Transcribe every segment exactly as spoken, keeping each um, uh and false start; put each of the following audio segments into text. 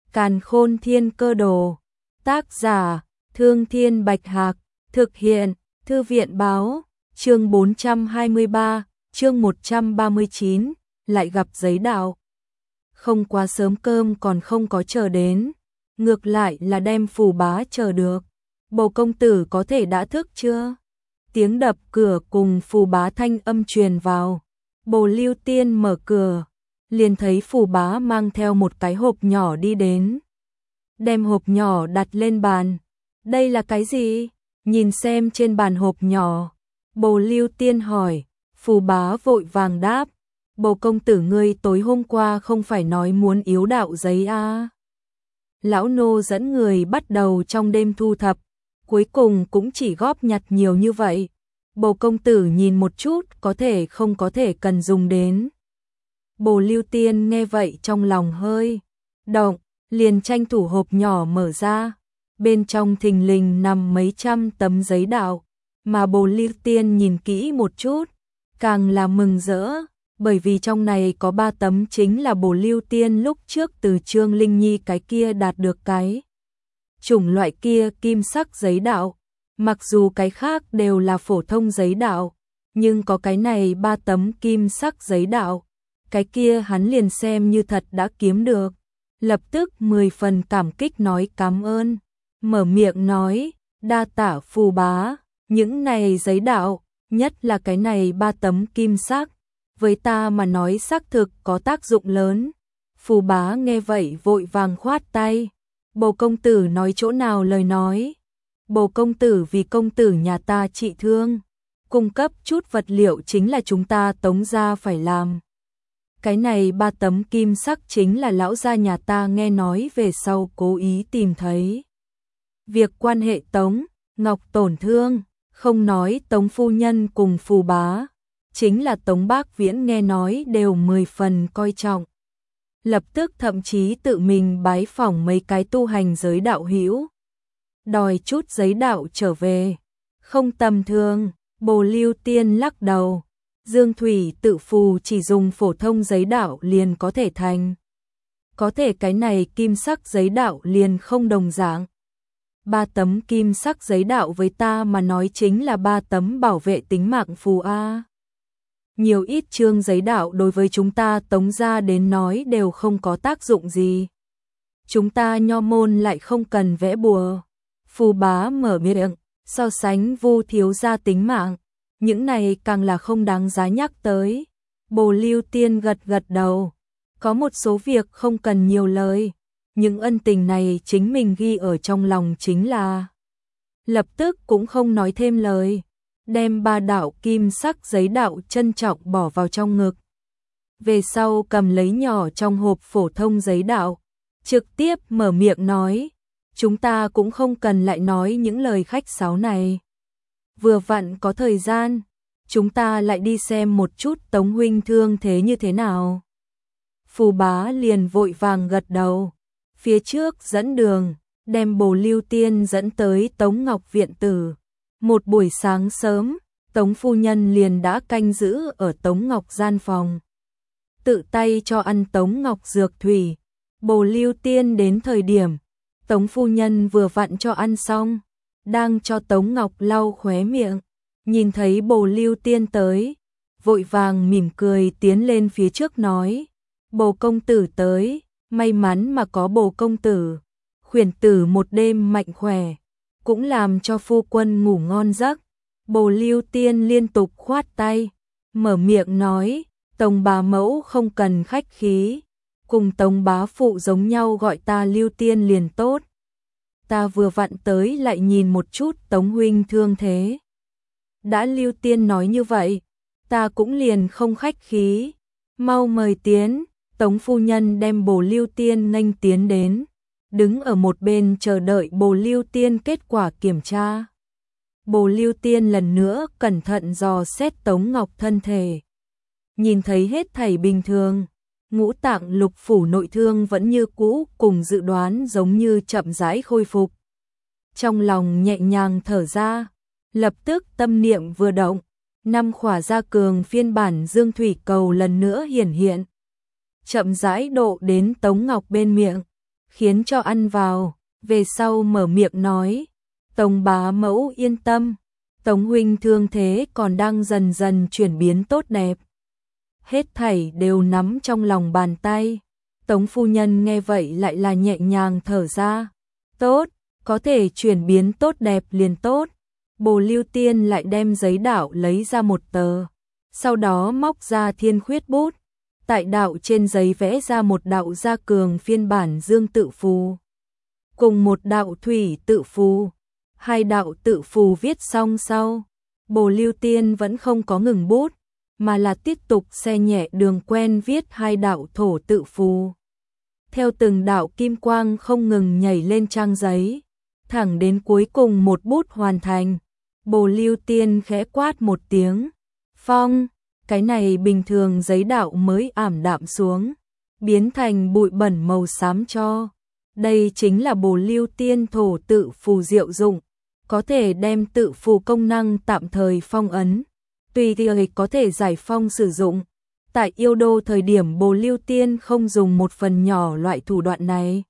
Càn Khôn Thiên Cơ Đồ. Tác giả: Thương Thiên Bạch Hạc. Thực hiện: Thư viện báo. Chương bốn trăm hai mươi ba, chương một trăm ba mươi chín, lại gặp giấy đạo. Không quá sớm, cơm còn không có chờ đến, ngược lại là đem Phù Bá chờ được. Bồ công tử có thể đã thức chưa? Tiếng đập cửa cùng Phù Bá thanh âm truyền vào. Bồ Lưu Tiên mở cửa, liền thấy Phù Bá mang theo một cái hộp nhỏ đi đến. Đem hộp nhỏ đặt lên bàn. Đây là cái gì? Nhìn xem trên bàn hộp nhỏ. Bồ Lưu Tiên hỏi. Phù Bá vội vàng đáp. Bồ công tử ngươi tối hôm qua không phải nói muốn yếu đạo giấy à? Lão nô dẫn người bắt đầu trong đêm thu thập, cuối cùng cũng chỉ góp nhặt nhiều như vậy. Bồ công tử nhìn một chút, có thể không có thể cần dùng đến. Bồ Lưu Tiên nghe vậy trong lòng hơi động, liền tranh thủ hộp nhỏ mở ra. Bên trong thình lình nằm mấy trăm tấm giấy đạo, mà Bồ Lưu Tiên nhìn kỹ một chút, càng là mừng rỡ, bởi vì trong này có ba tấm chính là Bồ Lưu Tiên lúc trước từ Trương Linh Nhi cái kia đạt được cái chủng loại kia kim sắc giấy đạo. Mặc dù cái khác đều là phổ thông giấy đạo, nhưng có cái này ba tấm kim sắc giấy đạo, cái kia hắn liền xem như thật đã kiếm được. Lập tức mười phần cảm kích nói cảm ơn, mở miệng nói, đa tạ Phù Bá, những này giấy đạo, nhất là cái này ba tấm kim sắc, với ta mà nói xác thực có tác dụng lớn. Phù Bá nghe vậy vội vàng khoát tay. Bồ công tử nói chỗ nào lời nói? Bồ công tử vì công tử nhà ta trị thương, cung cấp chút vật liệu chính là chúng ta Tống gia phải làm. Cái này ba tấm kim sắc chính là lão gia nhà ta nghe nói về sau cố ý tìm thấy. Việc quan hệ Tống Ngọc tổn thương, không nói Tống phu nhân cùng Phù Bá, chính là Tống Bác Viễn nghe nói đều mười phần coi trọng. Lập tức thậm chí tự mình bái phỏng mấy cái tu hành giới đạo hữu, đòi chút giấy đạo trở về. Không tầm thường. Bồ Lưu Tiên lắc đầu. Dương thủy tự phù chỉ dùng phổ thông giấy đạo liền có thể thành. Có thể cái này kim sắc giấy đạo liền không đồng dạng. Ba tấm kim sắc giấy đạo với ta mà nói chính là ba tấm bảo vệ tính mạng phù a. Nhiều ít chương giấy đạo đối với chúng ta Tống gia đến nói đều không có tác dụng gì. Chúng ta nho môn lại không cần vẽ bùa. Phù Bá mở miệng, so sánh Vu thiếu gia tính mạng, những này càng là không đáng giá nhắc tới. Bồ Lưu Tiên gật gật đầu, có một số việc không cần nhiều lời, những ân tình này chính mình ghi ở trong lòng chính là. Lập tức cũng không nói thêm lời, đem ba đạo kim sắc giấy đạo trân trọng bỏ vào trong ngực. Về sau cầm lấy nhỏ trong hộp phổ thông giấy đạo, trực tiếp mở miệng nói, chúng ta cũng không cần lại nói những lời khách sáo này. Vừa vặn có thời gian, chúng ta lại đi xem một chút Tống huynh thương thế như thế nào. Phù Bá liền vội vàng gật đầu, phía trước dẫn đường, đem Bồ Lưu Tiên dẫn tới Tống Ngọc viện tử. Một buổi sáng sớm, Tống phu nhân liền đã canh giữ ở Tống Ngọc gian phòng, tự tay cho ăn Tống Ngọc dược thủy. Bồ Lưu Tiên đến thời điểm, Tống phu nhân vừa vặn cho ăn xong, đang cho Tống Ngọc lau khóe miệng, nhìn thấy Bồ Lưu Tiên tới, vội vàng mỉm cười tiến lên phía trước nói, Bồ công tử tới, may mắn mà có Bồ công tử, khuyển tử một đêm mạnh khỏe, cũng làm cho phu quân ngủ ngon giấc. Bồ Lưu Tiên liên tục khoát tay, mở miệng nói, Tống bá mẫu không cần khách khí, cùng Tống bá phụ giống nhau gọi ta Lưu Tiên liền tốt. Ta vừa vặn tới lại nhìn một chút Tống huynh thương thế. Đã Lưu Tiên nói như vậy, ta cũng liền không khách khí, mau mời tiến. Tống phu nhân đem Bồ Lưu Tiên nghênh tiến đến, đứng ở một bên chờ đợi Bồ Lưu Tiên kết quả kiểm tra. Bồ Lưu Tiên lần nữa cẩn thận dò xét Tống Ngọc thân thể, nhìn thấy hết thảy bình thường, ngũ tạng lục phủ nội thương vẫn như cũ, cùng dự đoán giống như chậm rãi khôi phục. Trong lòng nhẹ nhàng thở ra, lập tức tâm niệm vừa động, năm khỏa gia cường phiên bản Dương thủy cầu lần nữa hiển hiện, chậm rãi độ đến Tống Ngọc bên miệng. khiến cho ăn vào, về sau mở miệng nói, Tống bá mẫu yên tâm, Tống huynh thương thế còn đang dần dần chuyển biến tốt đẹp. Hết thảy đều nắm trong lòng bàn tay. Tống phu nhân nghe vậy lại là nhẹ nhàng thở ra. Tốt, có thể chuyển biến tốt đẹp liền tốt. Bồ Lưu Tiên lại đem giấy đạo lấy ra một tờ. Sau đó móc ra thiên khuyết bút. Tại đạo trên giấy vẽ ra một đạo gia cường phiên bản dương tự phù. Cùng một đạo thủy tự phù. Hai đạo tự phù viết xong sau. Bồ Lưu Tiên vẫn không có ngừng bút, mà là tiếp tục xe nhẹ đường quen viết hai đạo thổ tự phù. Theo từng đạo kim quang không ngừng nhảy lên trang giấy, thẳng đến cuối cùng một bút hoàn thành. Bồ Lưu Tiên khẽ quát một tiếng, phong, cái này bình thường giấy đạo mới ảm đạm xuống, biến thành bụi bẩn màu xám cho. Đây chính là Bồ Lưu Tiên thổ tự phù diệu dụng, có thể đem tự phù công năng tạm thời phong ấn, tùy thời có thể giải phong sử dụng. Tại yêu đô thời điểm Bồ Lưu Tiên không dùng một phần nhỏ loại thủ đoạn này.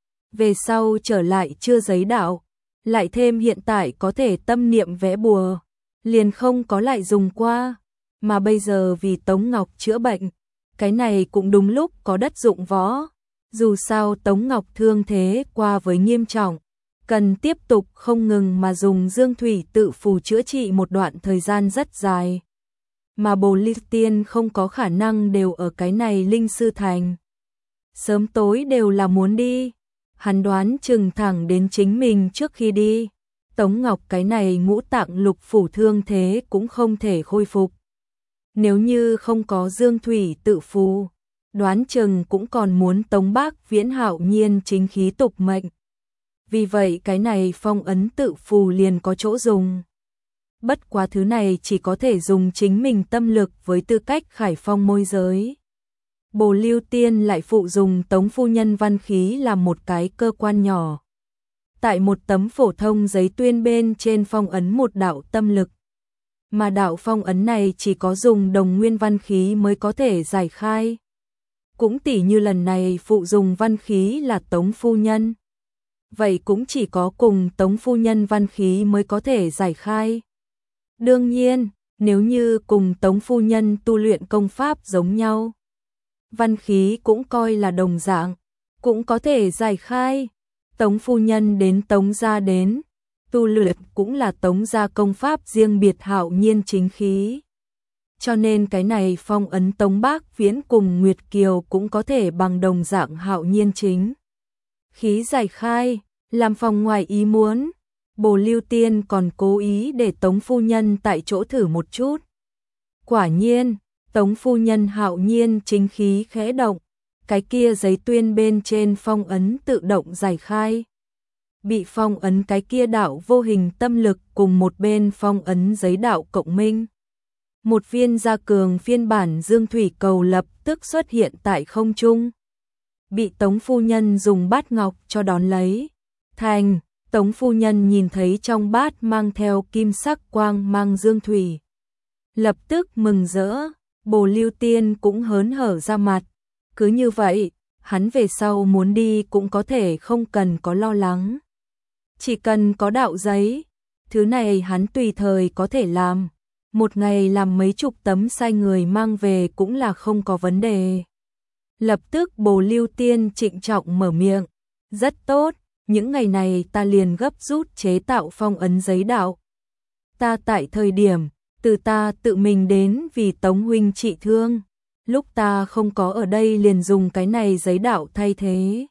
Về sau trở lại chưa giấy đạo, lại thêm hiện tại có thể tâm niệm vẽ bùa, liền không có lại dùng qua. Mà bây giờ vì Tống Ngọc chữa bệnh, cái này cũng đúng lúc có đất dụng võ. Dù sao Tống Ngọc thương thế qua với nghiêm trọng, cần tiếp tục không ngừng mà dùng dương thủy tự phù chữa trị một đoạn thời gian rất dài. Mà Bồ Lưu Tiên không có khả năng đều ở cái này Linh Sư Thành. Sớm tối đều là muốn đi. Hắn đoán chừng thẳng đến chính mình trước khi đi. Tống Ngọc cái này ngũ tạng lục phủ thương thế cũng không thể khôi phục. Nếu như không có dương thủy tự phù, đoán chừng cũng còn muốn Tống Bác Viễn hạo nhiên chính khí tục mệnh. Vì vậy cái này phong ấn tự phù liền có chỗ dùng. Bất quá thứ này chỉ có thể dùng chính mình tâm lực với tư cách khải phong môi giới. Bồ Lưu Tiên lại phụ dùng Tống phu nhân văn khí làm một cái cơ quan nhỏ. Tại một tấm phổ thông giấy tuyên bên trên phong ấn một đạo tâm lực. Mà đạo phong ấn này chỉ có dùng đồng nguyên văn khí mới có thể giải khai. Cũng tỉ như lần này phụ dùng văn khí là Tống phu nhân. Vậy cũng chỉ có cùng Tống phu nhân văn khí mới có thể giải khai. Đương nhiên, nếu như cùng Tống phu nhân tu luyện công pháp giống nhau, văn khí cũng coi là đồng dạng, cũng có thể giải khai. Tống phu nhân đến Tống gia đến, tu luyện cũng là Tống gia công pháp riêng biệt hạo nhiên chính khí. Cho nên cái này phong ấn Tống Bác Viễn cùng Nguyệt Kiều cũng có thể bằng đồng dạng hạo nhiên chính khí giải khai, làm phòng ngoài ý muốn. Bồ Lưu Tiên còn cố ý để Tống phu nhân tại chỗ thử một chút. Quả nhiên, Tống phu nhân hạo nhiên chính khí khẽ động, cái kia giấy tuyên bên trên phong ấn tự động giải khai. Bị phong ấn cái kia đạo vô hình tâm lực cùng một bên phong ấn giấy đạo cộng minh. Một viên gia cường phiên bản dương thủy cầu lập tức xuất hiện tại không trung. Bị Tống phu nhân dùng bát ngọc cho đón lấy. Thành, Tống phu nhân nhìn thấy trong bát mang theo kim sắc quang mang dương thủy. Lập tức mừng rỡ, Bồ Lưu Tiên cũng hớn hở ra mặt. Cứ như vậy, hắn về sau muốn đi cũng có thể không cần có lo lắng. Chỉ cần có đạo giấy, thứ này hắn tùy thời có thể làm. Một ngày làm mấy chục tấm sai người mang về cũng là không có vấn đề. Lập tức Bồ Lưu Tiên trịnh trọng mở miệng. Rất tốt, những ngày này ta liền gấp rút chế tạo phong ấn giấy đạo. Ta tại thời điểm, từ ta tự mình đến vì Tống huynh trị thương. Lúc ta không có ở đây liền dùng cái này giấy đạo thay thế.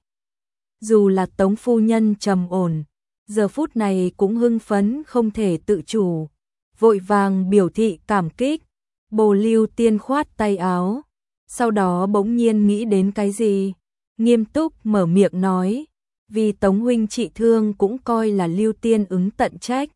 Dù là Tống phu nhân trầm ổn, giờ phút này cũng hưng phấn không thể tự chủ. Vội vàng biểu thị cảm kích. Bồ Lưu Tiên khoát tay áo. Sau đó bỗng nhiên nghĩ đến cái gì, nghiêm túc mở miệng nói, vì Tống huynh trị thương cũng coi là Lưu Tiên ứng tận trách.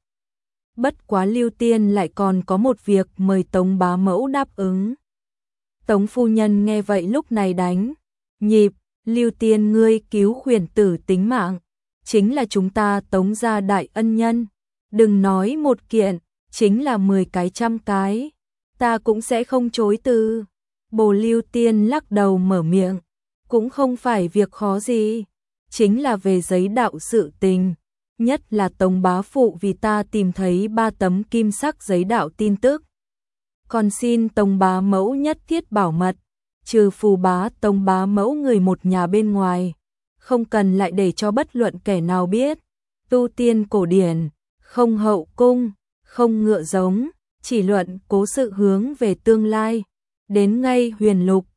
Bất quá Lưu Tiên lại còn có một việc mời Tống bá mẫu đáp ứng. Tống phu nhân nghe vậy lúc này đánh nhịp, Lưu Tiên ngươi cứu khuyển tử tính mạng, chính là chúng ta Tống gia đại ân nhân, đừng nói một kiện, chính là mười cái trăm cái, ta cũng sẽ không chối từ. Bồ Lưu Tiên lắc đầu mở miệng, cũng không phải việc khó gì, chính là về giấy đạo sự tình, nhất là Tống bá phụ vì ta tìm thấy ba tấm kim sắc giấy đạo tin tức. Còn xin Tống bá mẫu nhất thiết bảo mật, trừ Phù bá Tống bá mẫu người một nhà bên ngoài, không cần lại để cho bất luận kẻ nào biết. Tu tiên cổ điển, không hậu cung, không ngựa giống, chỉ luận cố sự hướng về tương lai. Đến ngay huyền lục,